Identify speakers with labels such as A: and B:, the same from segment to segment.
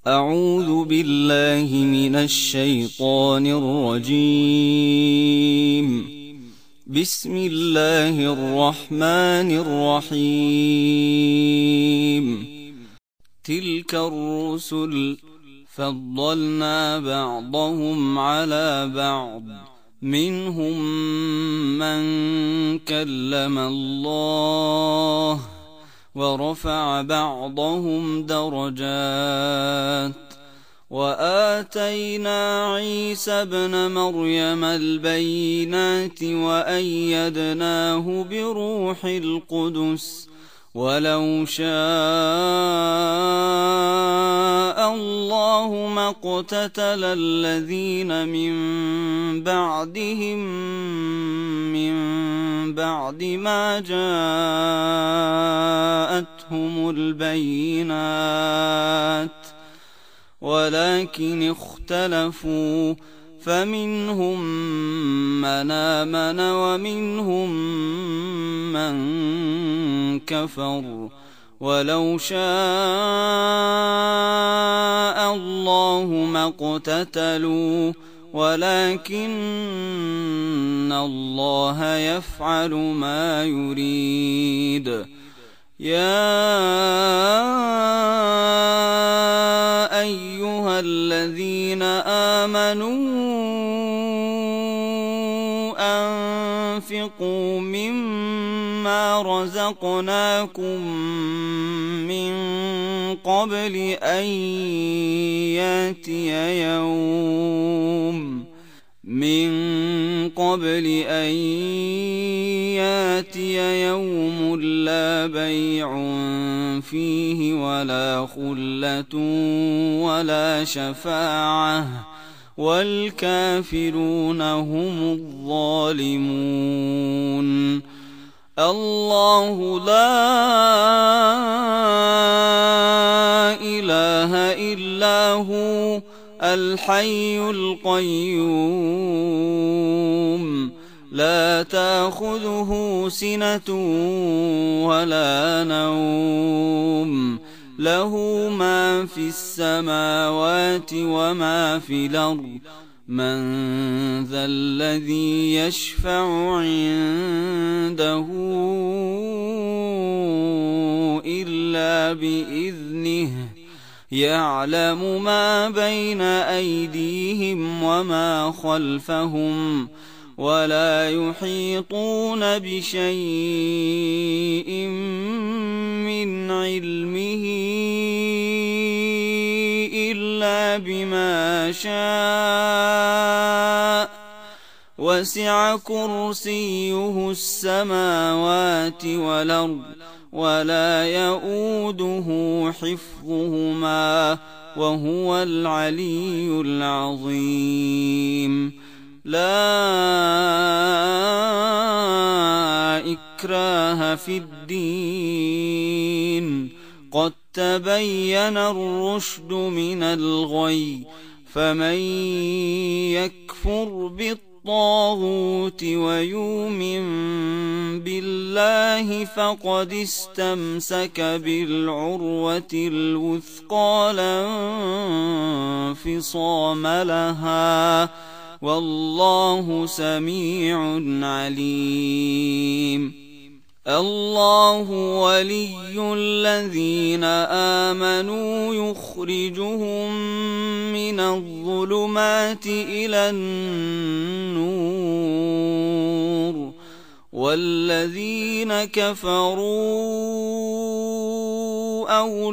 A: أعوذ بالله من الشيطان الرجيم. بسم الله الرحمن الرحيم. تلك الرسل فضلنا بعضهم على بعض، منهم من كلم الله ورفع بعضهم درجات، وآتينا عيسى ابن مريم البينات وأيدناه بروح القدس، ولو شاء الله ما اقتتل الذين من بعدهم من بعد ما جاءتهم البينات، ولكن اختلفوا فمنهم من آمن ومنهم من كفر، ولو شاء الله ما اقتتلوا ولكن الله يفعل ما يريد. يا أيها الذين آمنوا أنفقوا مما رزقناكم من قبل أن ياتي يوم لا بيع فيه ولا خلة ولا شفاعة والكافرون هم الظالمون. الله لا إله إلا هو الحي القيوم، لا تأخذه سنة ولا نوم، له ما في السماوات وما في الأرض، من ذا الذي يشفع عنده إلا بإذنه، يعلم ما بين أيديهم وما خلفهم، ولا يحيطون بشيء من علمه إلا بما شاء، وسع كرسيه السماوات والأرض ولا يؤوده حفظهما وهو العلي العظيم. لا إكراه في الدين، قد تبين الرشد من الغي، فمن يكفر بالطاغوت ويؤمن بالله فقد استمسك بالعروة الوثقى لا انفصام لها، والله سميع عليم. الله ولي الذين آمنوا يخرجهم من الظلمات إلى النور، والذين كفروا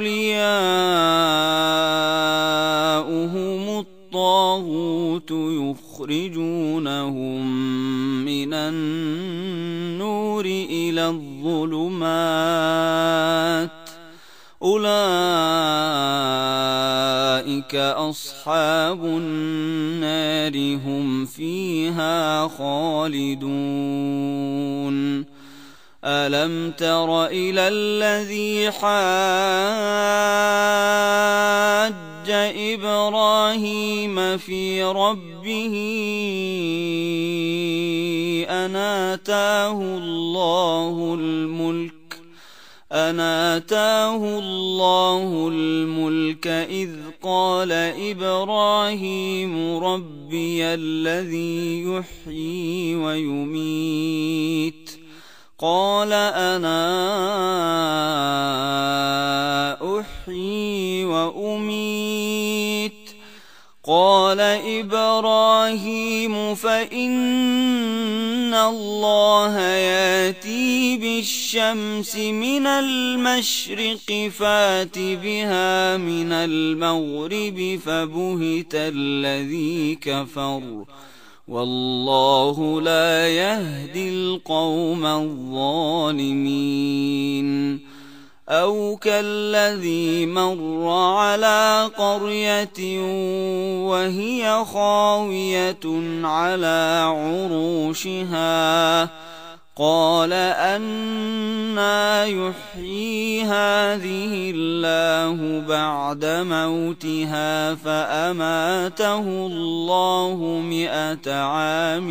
A: أولياؤهم الطاغوت يخرجونهم من النور إلى الظلمات، أولئك أصحاب النار هم فيها خالدون. ألم تر إلى الذي حاج إبراهيم في ربه أن آتاه الله الملك أن آتاه الله الملك إذ قال إبراهيم ربي الذي يحيي ويميت قال أنا أحيي وأميت قال إبراهيم فإن الله يأتي بالشمس من المشرق فات بها من المغرب فبهت الذي كفر والله لا يهدي القوم الظالمين أو كالذي مر على قرية وهي خاوية على عروشها قال أنى يحيي هذه الله بعد موتها فأماته الله 100 عام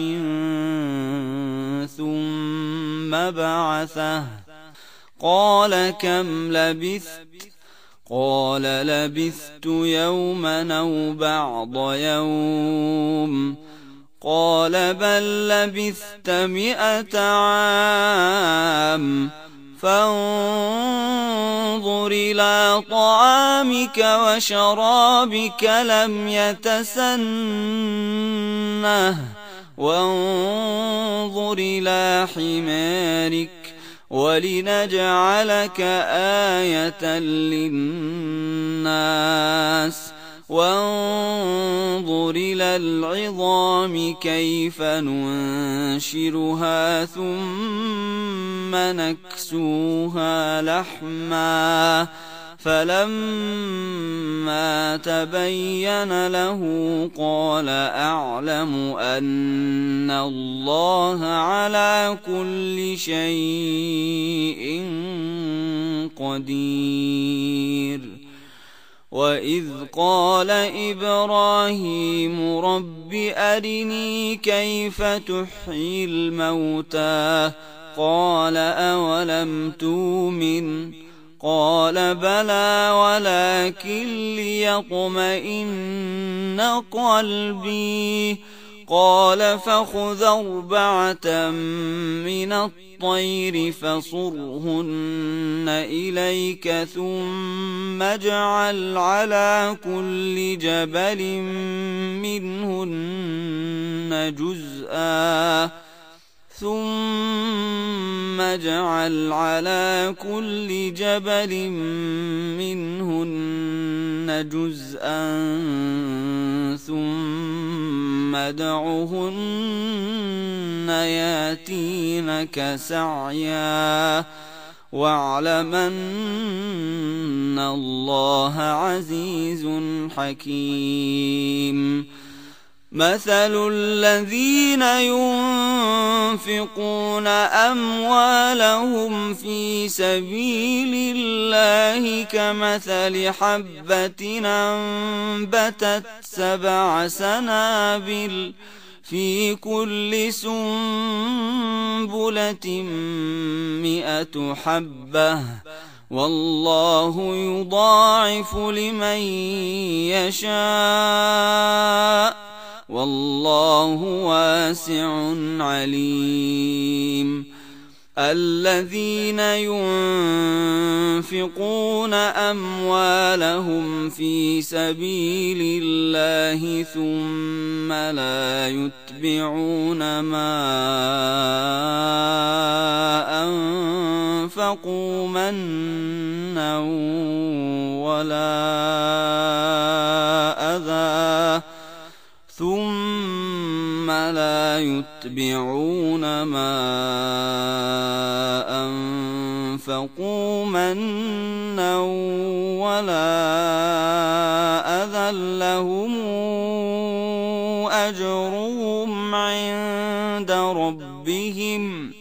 A: ثم بعثه قال كم لبثت قال لبثت يوما أو بعض يوم قال بل لبثت 100 عام فانظر إلى طعامك وشرابك لم يتسنه وانظر إلى حمارك ولنجعلك آية للناس وانظر إلى العظام كيف ننشرها ثم نكسوها لحما فلما تبين له قال أعلم أن الله على كل شيء قدير وإذ قال إبراهيم رب أرني كيف تحيي الموتى قال أولم تؤمن قال بلى ولكن ليطمئن قلبي قال فخذ 4 من الطير فصرهن إليك ثم اجعل على كل جبل منهن جزءا ثم اجعل على كل جبل منهن جزءا ثم ادعهن ياتينك سعيا واعلم أن الله عزيز حكيم مثل الذين ينفقون أموالهم في سبيل الله كمثل حبة أنبتت 7 سنابل في كل سنبلة 100 حبة والله يضاعف لمن يشاء والله واسع عليم الذين ينفقون أموالهم في سبيل الله ثم لا يتبعون ما أنفقوا منا ولا أذى ثم لا يتبعون ما أنفقوا منا ولا أذى لهم أجرهم عند ربهم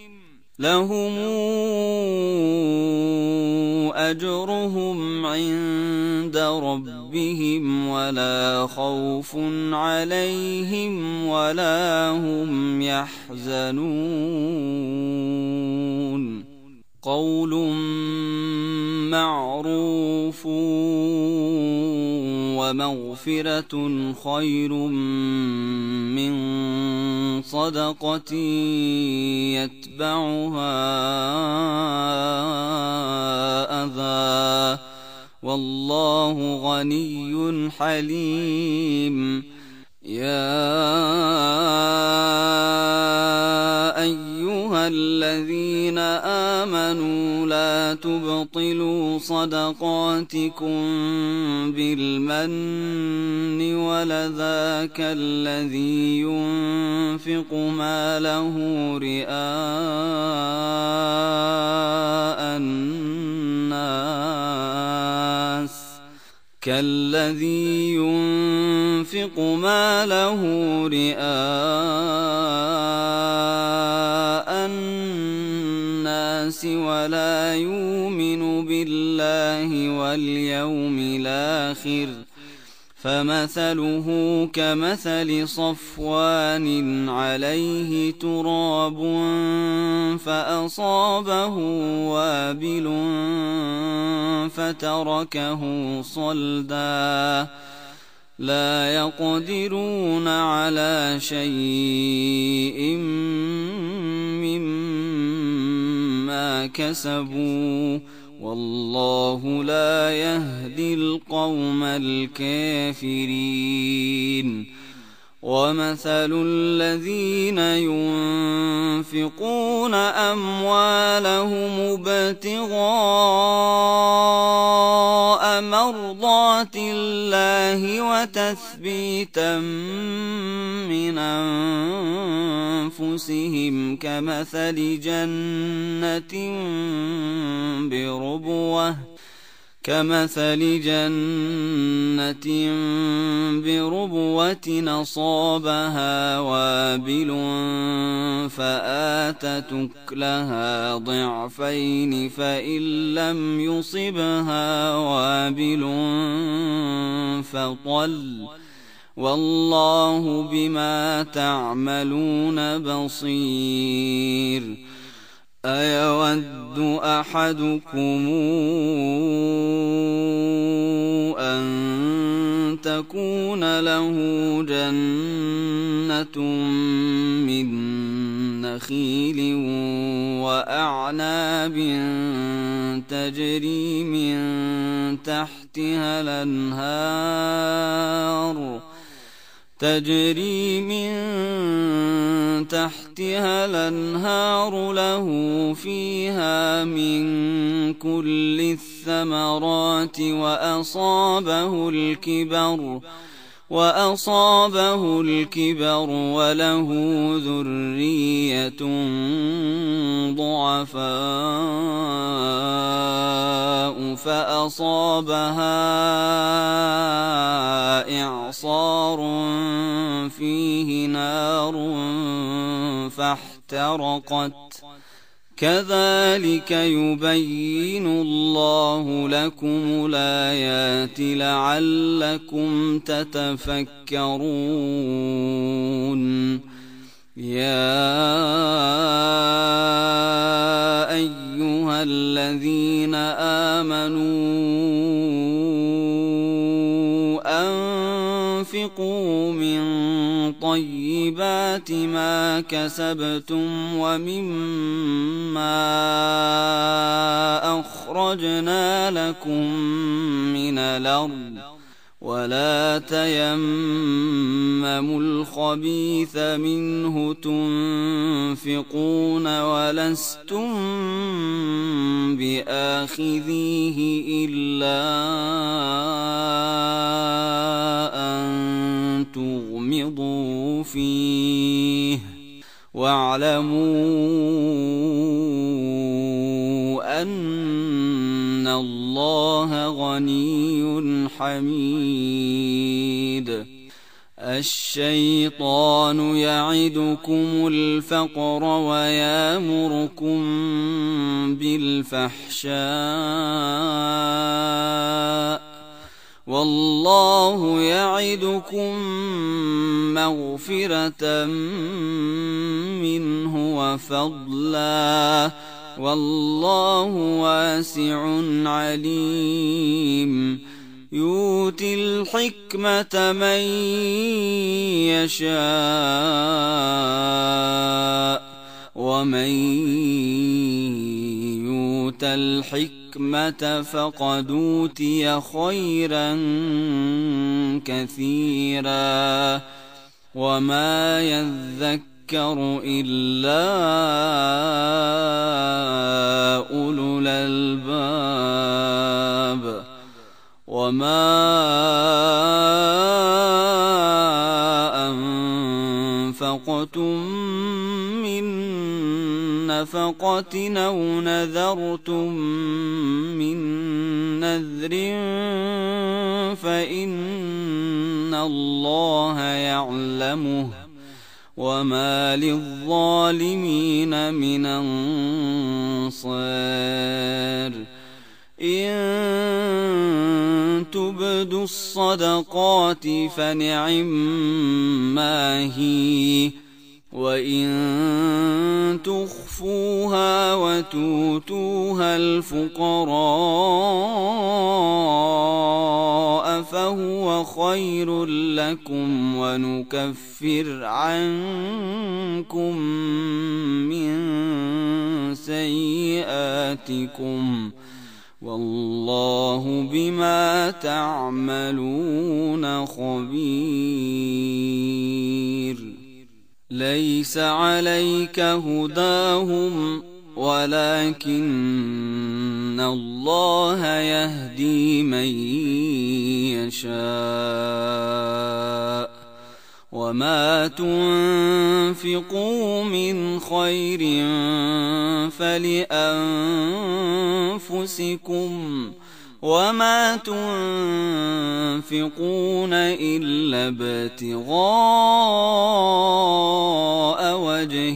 A: ولا خوف عليهم ولا هم يحزنون قول معروف ومغفرة خير من صدقة يتبعها أذى والله غني حليم. يا أيها الذين آمنوا لا تبطلوا صدقاتكم بالمن ولذا كالذي ينفق ماله رئاء الناس ولا يؤمن بالله واليوم الآخر فمثله كمثل صفوان عليه تراب فأصابه وابل فتركه صلدا لا يقدرون على شيء مما كسبوا والله لا يهدي القوم الكافرين. ومثل الذين ينفقون أموالهم ابتغاء مرضات الله وتثبيتا من أنفسهم كمثل جنة بربوة أصابها وابل فآتت أكلها ضعفين فإن لم يصبها وابل فطل والله بما تعملون بصير. أيود أحدكم أن تكون له جنة من نخيل وأعناب تجري من تحتها الأنهار له فيها من كل الثمرات وأصابه الكبر وله ذرية ضعفاء فأصابها إعصار فيه نار فاحترقت كذلك يبين الله لكم الآيات لعلكم تتفكرون. يا أيها الذين آمنوا أنفقوا من طيبات ما كسبتم ومما أخرجنا لكم من الأرض ولا تيمموا الخبيث منه تنفقون ولستم بآخذيه إلا أن تغمضوا فيه واعلموا أن الله غني حميد. الشيطان يعدكم الفقر ويأمركم بالفحشاء والله يعدكم مغفرة منه وفضلا والله واسع عليم يؤتي الحكمة من يشاء ومن يؤت الحكمة فقد أوتي خيرا كثيرا وما يذكر إلا أولو الألباب وما أنفقتم من نفقة أو نذرتم من نذر فإن الله يعلمه وما للظالمين من أنصار إن تبدوا الصدقات فنعما هي وإن تخفوها وتؤتوها الفقراء فهو خير لكم ونكفر عنكم من سيئاتكم والله بما تعملون خبير ليس عليك هداهم ولكن الله يهدي من يشاء وما تنفقوا من خير فلأنفسكم وما تنفقون إلا ابتغاء وجه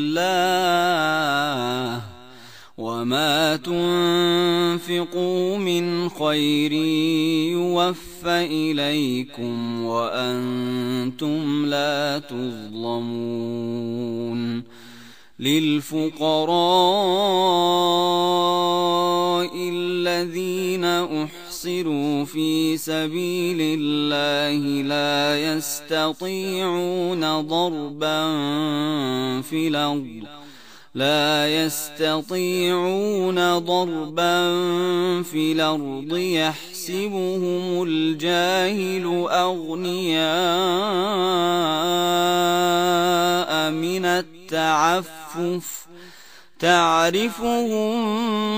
A: الله وما تنفقوا من خير يوفى إليكم وأنتم لا تظلمون للفقراء الذين أحصروا في سبيل الله لا يستطيعون ضربا في الأرض يحسبهم الجاهل أغنياء من التعفف تعرفهم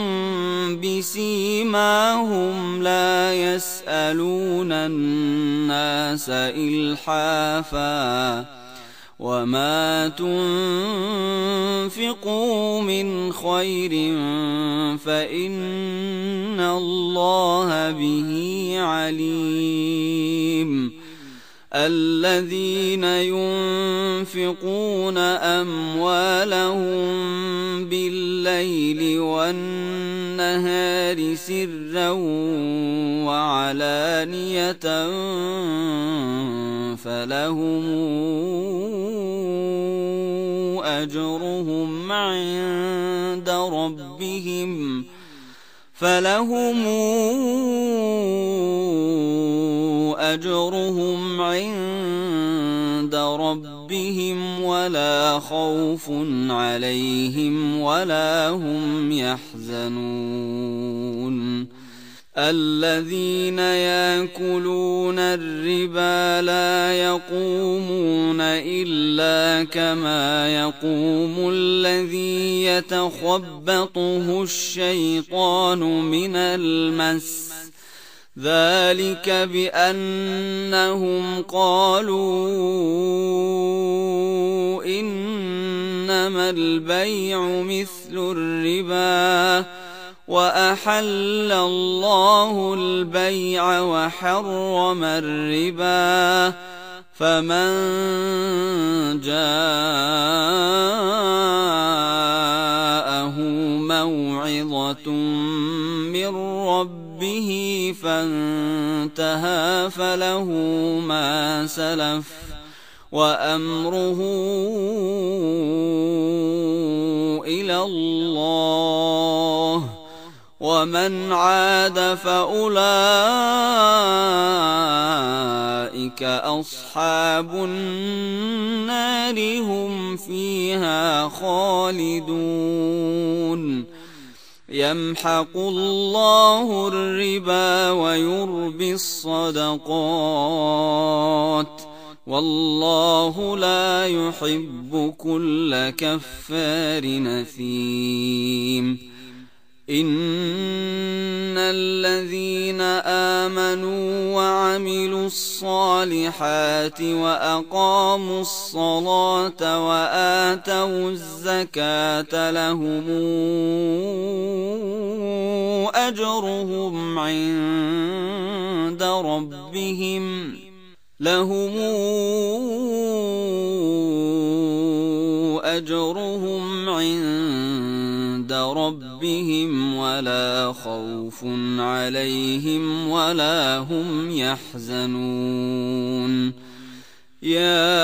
A: بسيماهم لا يسألون الناس إلحافا وما تنفقوا من خير فإن الله به عليم الذين ينفقون أموالهم بالليل والنهار سرا وعلانية فلهم أجرهم عند ربهم ولا خوف عليهم ولا هم يحزنون الذين يأكلون الربا لا يقومون إلا كما يقوم الذي يتخبطه الشيطان من المس ذلك بأنهم قالوا إنما البيع مثل الربا وأحل الله البيع وحرم الربا فمن جاءه موعظة من ربه فانتهى فله ما سلف وأمره إلى الله، ومن عاد فأولئك أصحاب النار هم فيها خالدون. يمحق الله الربا ويربي الصدقات، والله لا يحب كل كفار أثيم. إن الذين آمنوا وعملوا الصالحات وأقاموا الصلاة وآتوا الزكاة لهم أجرهم عند ربهم ولا خوف عليهم ولا هم يحزنون. يا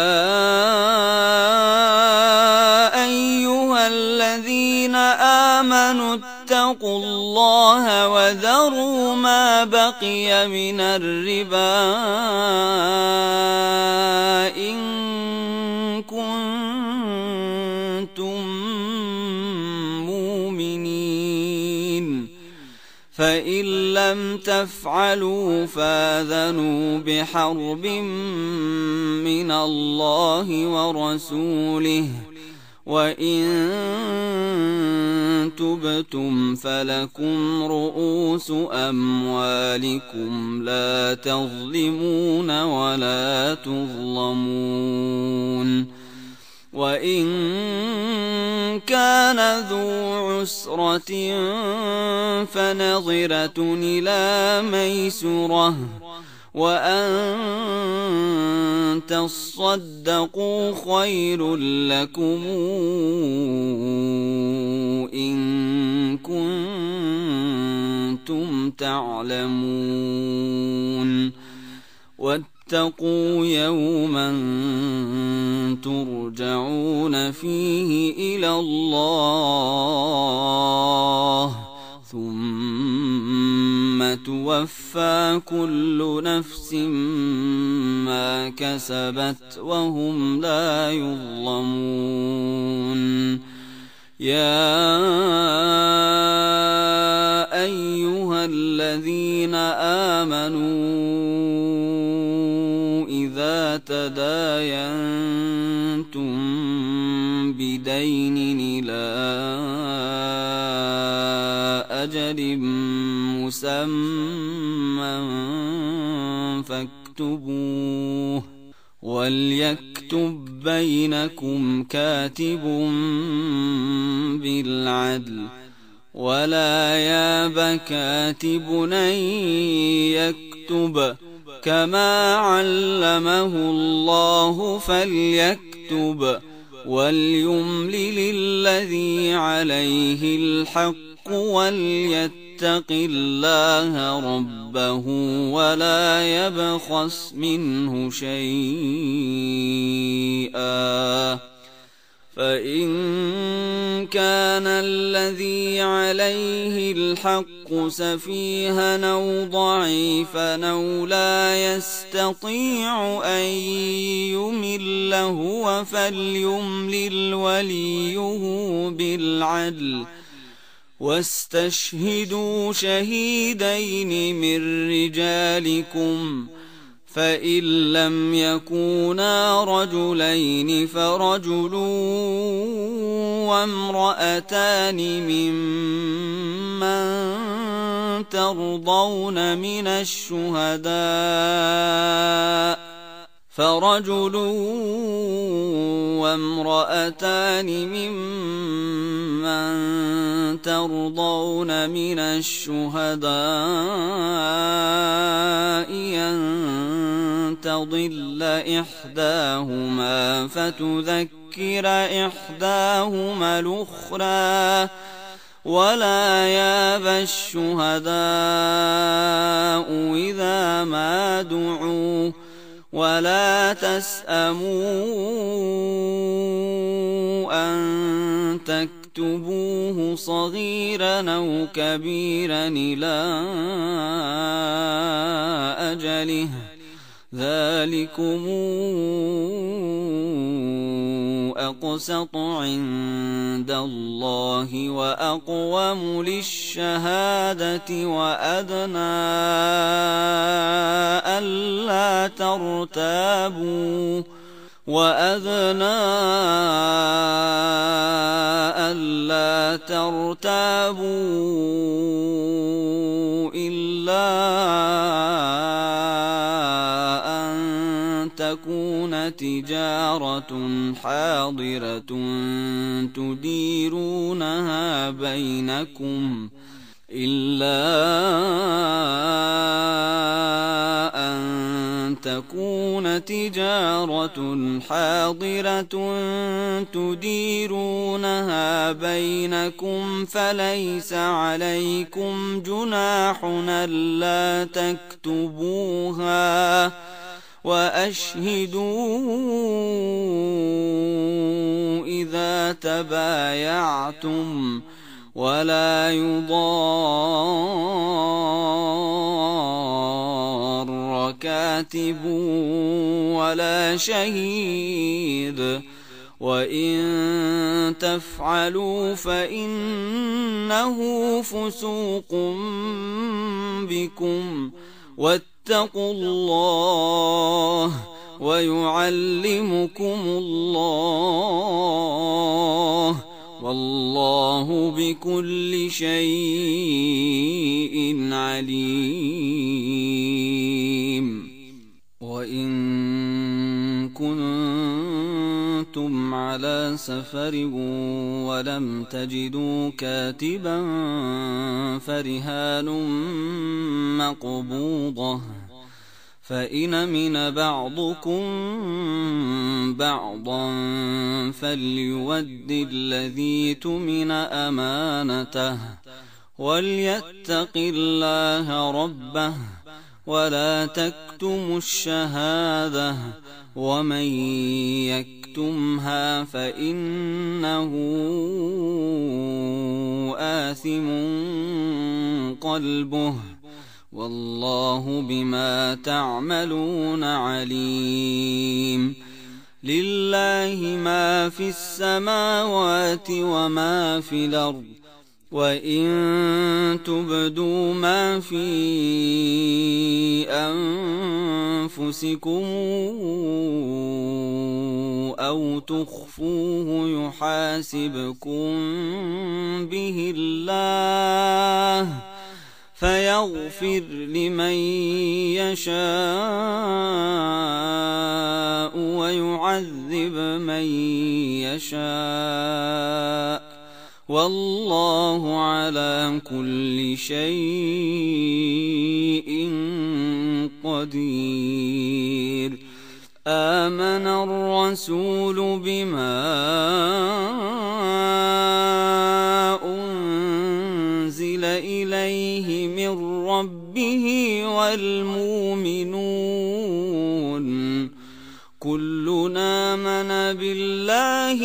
A: أيها الذين آمنوا اتقوا الله وذروا ما بقي من الربا إن كنتم مؤمنين، فإن لم تفعلوا فآذنوا بحرب من الله ورسوله، وإن تبتم فلكم رؤوس أموالكم لا تظلمون ولا تظلمون. وإن كان ذو عسرة فنظرة إلى ميسرة، وأن تصدقوا خير لكم إن كنتم تعلمون. واتقوا يوما ترجعون فيه إلى الله ثم توفى كل نفس ما كسبت وهم لا يظلمون. يا أيها الذين آمنوا إذا تداينتم بدين إلى أجل مسمى فاكتبوه، وليكتب بينكم كاتب بالعدل، ولا ياب كاتب أن يكتب كما علمه الله فليكتب، وليملل الذي عليه الحق وليتق الله ربه ولا يبخس منه شيئا. فإن كان الذي عليه الحق سفيها أو ضعيفا أو لا يستطيع أن يمل هو فليملل وليه بالعدل، واستشهدوا شهيدين من رجالكم، فإن لم يكونا رجلين فرجل وامرأتان ممن ترضون من الشهداء، فرجل وامرأتان ممن ترضون من الشهداء أن تضل إحداهما فتذكر إحداهما الأخرى، ولا ياب الشهداء إذا ما دعوا، ولا تسأموا أن تكتبوه صغيرا أو كبيرا إلى أجله ذلكم أقسط عند الله وأقوم للشهادة وأدنى ألا ترتابوا إلا أن تكون تجارة حاضرة تديرونها بينكم فليس عليكم جناح ألا تكتبوها وأشهدوا إذا تبايعتم ولا يضار كاتب ولا شهيد وإن تفعلوا فإنه فسوق بكم واتقوا الله ويعلمكم الله والله بكل شيء عليم. وإن كنتم على سفر ولم تجدوا كاتبا فرهان مقبوضة فإن أمن بعضكم بعضا فليؤد الذي اؤتمن أمانته وليتق الله ربه ولا تكتموا الشهادة ومن يكتمها فإنه آثم قلبه والله بما تعملون عليم. لله ما في السماوات وما في الأرض وإن تبدوا ما في أنفسكم أو تخفوه يحاسبكم به الله فيغفر لمن يشاء ويعذب من يشاء والله على كل شيء قدير. آمن الرسول بما أنزل إليه من ربه والمؤمنون كلنا آمن بالله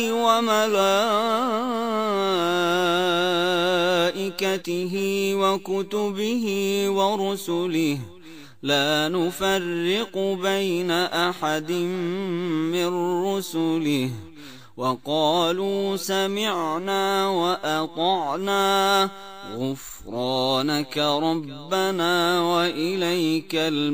A: وملائكته وكتبه ورسله لا نفرق بين أحد من رسله وقالوا سمعنا وأطعنا غفرانك ربنا وإليك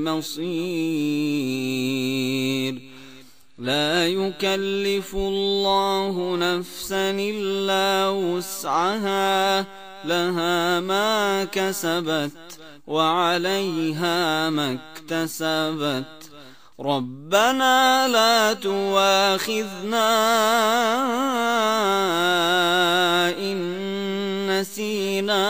A: المصير. لا يكلف الله نفسا إلا وسعها لها ما كسبت وعليها ما اكتسبت ربنا لا تؤاخذنا إن نسينا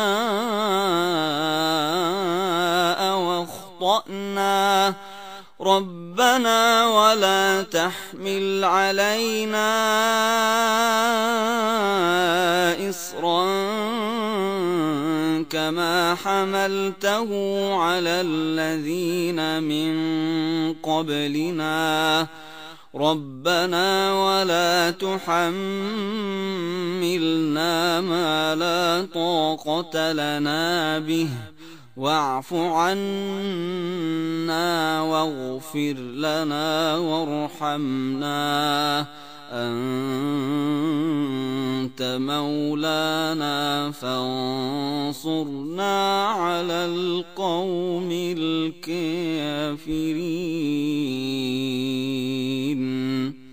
A: أو أخطأنا ربنا ولا تحمل علينا إصرا كما حملته على الذين من قبلنا ربنا ولا تحملنا ما لا طاقة لنا به واعف عنا واغفر لنا وارحمنا أنت مولانا فانصرنا على القوم الكافرين.